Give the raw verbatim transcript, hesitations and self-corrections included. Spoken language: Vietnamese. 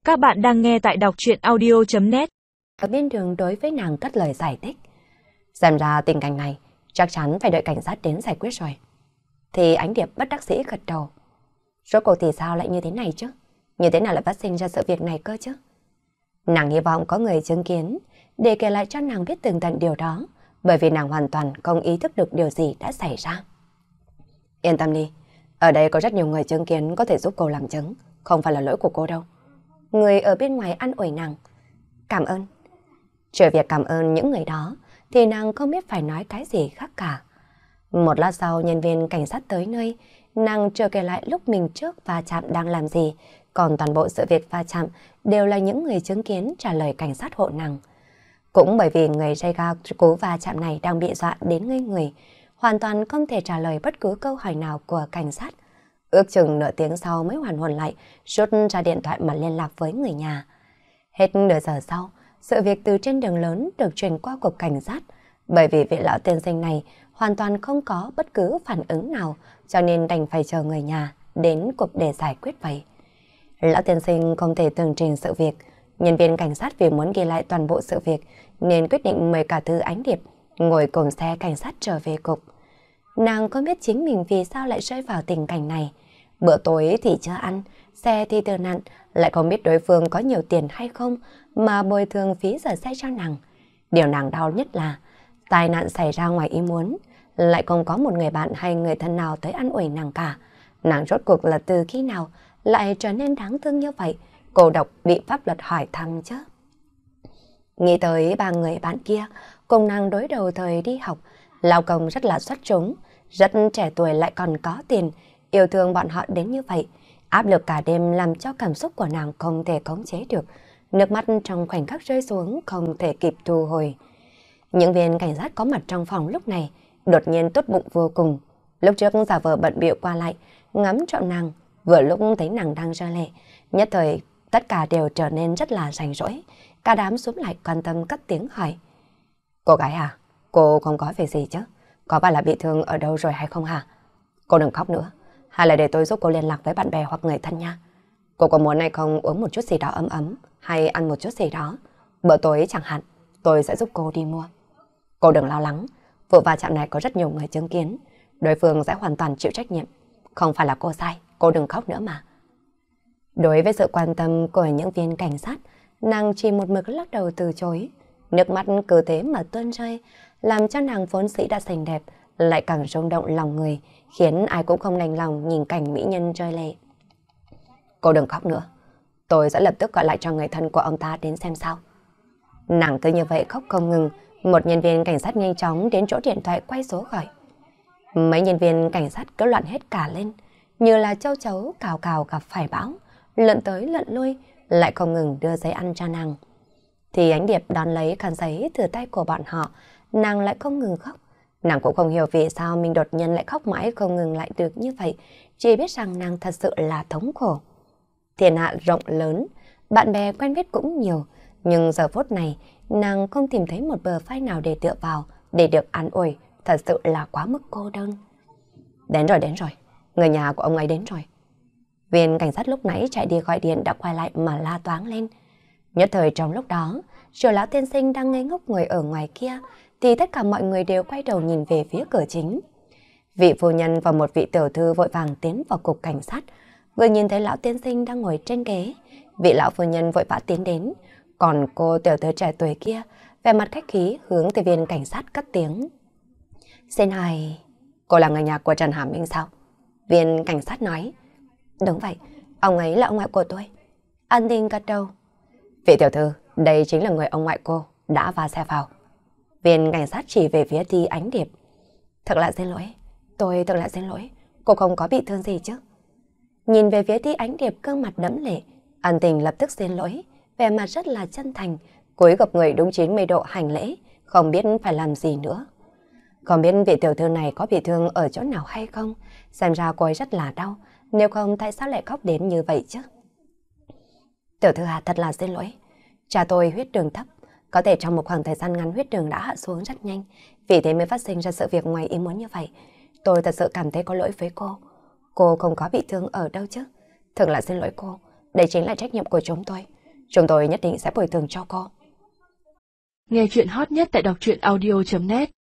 Các bạn đang nghe tại đọc truyện audio chấm net. Ở bên đường đối với nàng cất lời giải thích. Xem ra tình cảnh này chắc chắn phải đợi cảnh sát đến giải quyết rồi. Thì Ánh Điệp bất đắc dĩ gật đầu. Rốt cuộc thì sao lại như thế này chứ? Như thế nào lại phát sinh ra sự việc này cơ chứ? Nàng hy vọng có người chứng kiến để kể lại cho nàng biết tường tận điều đó, bởi vì nàng hoàn toàn không ý thức được điều gì đã xảy ra. Yên tâm đi, ở đây có rất nhiều người chứng kiến có thể giúp cô làm chứng, không phải là lỗi của cô đâu. Người ở bên ngoài an ủi nàng. Cảm ơn. Trừ việc cảm ơn những người đó thì nàng không biết phải nói cái gì khác cả. Một lát sau nhân viên cảnh sát tới nơi, nàng chưa kể lại lúc mình trước va chạm đang làm gì, còn toàn bộ sự việc va chạm đều là những người chứng kiến trả lời cảnh sát hộ nàng. Cũng bởi vì người gây ra cú va chạm này đang bị dọa đến ngây người, hoàn toàn không thể trả lời bất cứ câu hỏi nào của cảnh sát. Ước chừng nửa tiếng sau mới hoàn hồn lại, rút ra điện thoại mà liên lạc với người nhà. Hết nửa giờ sau, sự việc từ trên đường lớn được truyền qua cục cảnh sát, bởi vì vị lão tiên sinh này hoàn toàn không có bất cứ phản ứng nào, cho nên đành phải chờ người nhà đến cục để giải quyết vậy. Lão tiên sinh không thể tường trình sự việc, nhân viên cảnh sát vì muốn ghi lại toàn bộ sự việc nên quyết định mời cả Thư Ánh Điệp ngồi cùng xe cảnh sát trở về cục. Nàng không biết chính mình vì sao lại rơi vào tình cảnh này. Bữa tối thì chưa ăn, xe thì từ nặn, lại không biết đối phương có nhiều tiền hay không mà bồi thường phí giờ xe cho nàng. Điều nàng đau nhất là tai nạn xảy ra ngoài ý muốn, lại không có một người bạn hay người thân nào tới an ủi nàng cả. Nàng rốt cuộc là từ khi nào lại trở nên đáng thương như vậy, cô độc bị pháp luật hỏi thăm chứ. Nghĩ tới ba người bạn kia cùng nàng đối đầu thời đi học, lao công rất là xuất chúng, rất trẻ tuổi lại còn có tiền, yêu thương bọn họ đến như vậy. Áp lực cả đêm làm cho cảm xúc của nàng không thể khống chế được, nước mắt trong khoảnh khắc rơi xuống không thể kịp thu hồi. Những viên cảnh sát có mặt trong phòng lúc này đột nhiên tốt bụng vô cùng. Lúc trước giả vờ bận bịu qua lại ngắm trộm nàng, vừa lúc thấy nàng đang rơi lệ, nhất thời tất cả đều trở nên rất là rảnh rỗi. Cả đám xuống lại quan tâm cất tiếng hỏi: Cô gái à, cô không có việc gì chứ? Có phải là bị thương ở đâu rồi hay không hả? Cô đừng khóc nữa, hay là để tôi giúp cô liên lạc với bạn bè hoặc người thân nha. Cô có muốn hay không uống một chút gì đó ấm ấm, hay ăn một chút gì đó, bữa tối chẳng hạn, tôi sẽ giúp cô đi mua. Cô đừng lo lắng, vụ va chạm này có rất nhiều người chứng kiến, đối phương sẽ hoàn toàn chịu trách nhiệm. Không phải là cô sai, cô đừng khóc nữa mà. Đối với sự quan tâm của những viên cảnh sát, nàng chỉ một mực lắc đầu từ chối. Nước mắt cứ thế mà tuôn rơi, làm cho nàng vốn dĩ đã xinh đẹp lại càng rung động lòng người, khiến ai cũng không đành lòng nhìn cảnh mỹ nhân rơi lệ. Cô đừng khóc nữa, tôi sẽ lập tức gọi lại cho người thân của ông ta đến xem sao. Nàng cứ như vậy khóc không ngừng, một nhân viên cảnh sát nhanh chóng đến chỗ điện thoại quay số gọi. Mấy nhân viên cảnh sát cứ loạn hết cả lên, như là châu chấu cào cào gặp phải bão, lượn tới lượn lui, lại không ngừng đưa giấy ăn cho nàng. Thì Ánh Điệp đón lấy khăn giấy từ tay của bọn họ, nàng lại không ngừng khóc. Nàng cũng không hiểu vì sao mình đột nhiên lại khóc mãi không ngừng lại được như vậy, chỉ biết rằng nàng thật sự là thống khổ. Thiên hạ rộng lớn, bạn bè quen biết cũng nhiều, nhưng giờ phút này nàng không tìm thấy một bờ vai nào để tựa vào, để được an ủi, thật sự là quá mức cô đơn. Đến rồi, đến rồi, người nhà của ông ấy đến rồi. Viên cảnh sát lúc nãy chạy đi gọi điện đã quay lại mà la toáng lên. Nhất thời trong lúc đó, Triệu lão tiên sinh đang ngây ngốc ngồi ở ngoài kia, thì tất cả mọi người đều quay đầu nhìn về phía cửa chính. Vị phu nhân và một vị tiểu thư vội vàng tiến vào cục cảnh sát, vừa nhìn thấy lão tiên sinh đang ngồi trên ghế, vị lão phu nhân vội vã tiến đến, còn cô tiểu thư trẻ tuổi kia vẻ mặt khách khí hướng tới viên cảnh sát cất tiếng: Xin hỏi, cô là người nhà của Trần Hà Minh sao? Viên cảnh sát nói: Đúng vậy, ông ấy là ông ngoại của tôi. An Tinh gật đầu: Vị tiểu thư, đây chính là người ông ngoại cô đã va xe vào. Viên cảnh sát chỉ về phía Thi Ánh Điệp: Thật là xin lỗi, tôi thật là xin lỗi, cô không có bị thương gì chứ? Nhìn về phía Thi Ánh Điệp gương mặt đẫm lệ, An Tình lập tức xin lỗi, vẻ mặt rất là chân thành, cúi gập người đúng chín mươi độ hành lễ, không biết phải làm gì nữa. Không biết vị tiểu thư này có bị thương ở chỗ nào hay không, xem ra cô ấy rất là đau, nếu không tại sao lại khóc đến như vậy chứ? Tiểu thư à, thật là xin lỗi, cha tôi huyết đường thấp, có thể trong một khoảng thời gian ngắn huyết đường đã hạ xuống rất nhanh, vì thế mới phát sinh ra sự việc ngoài ý muốn như vậy. Tôi thật sự cảm thấy có lỗi với cô. Cô không có bị thương ở đâu chứ? Thật là xin lỗi cô, đây chính là trách nhiệm của chúng tôi. Chúng tôi nhất định sẽ bồi thường cho cô. Nghe chuyện hot nhất tại đọc truyện audio chấm net.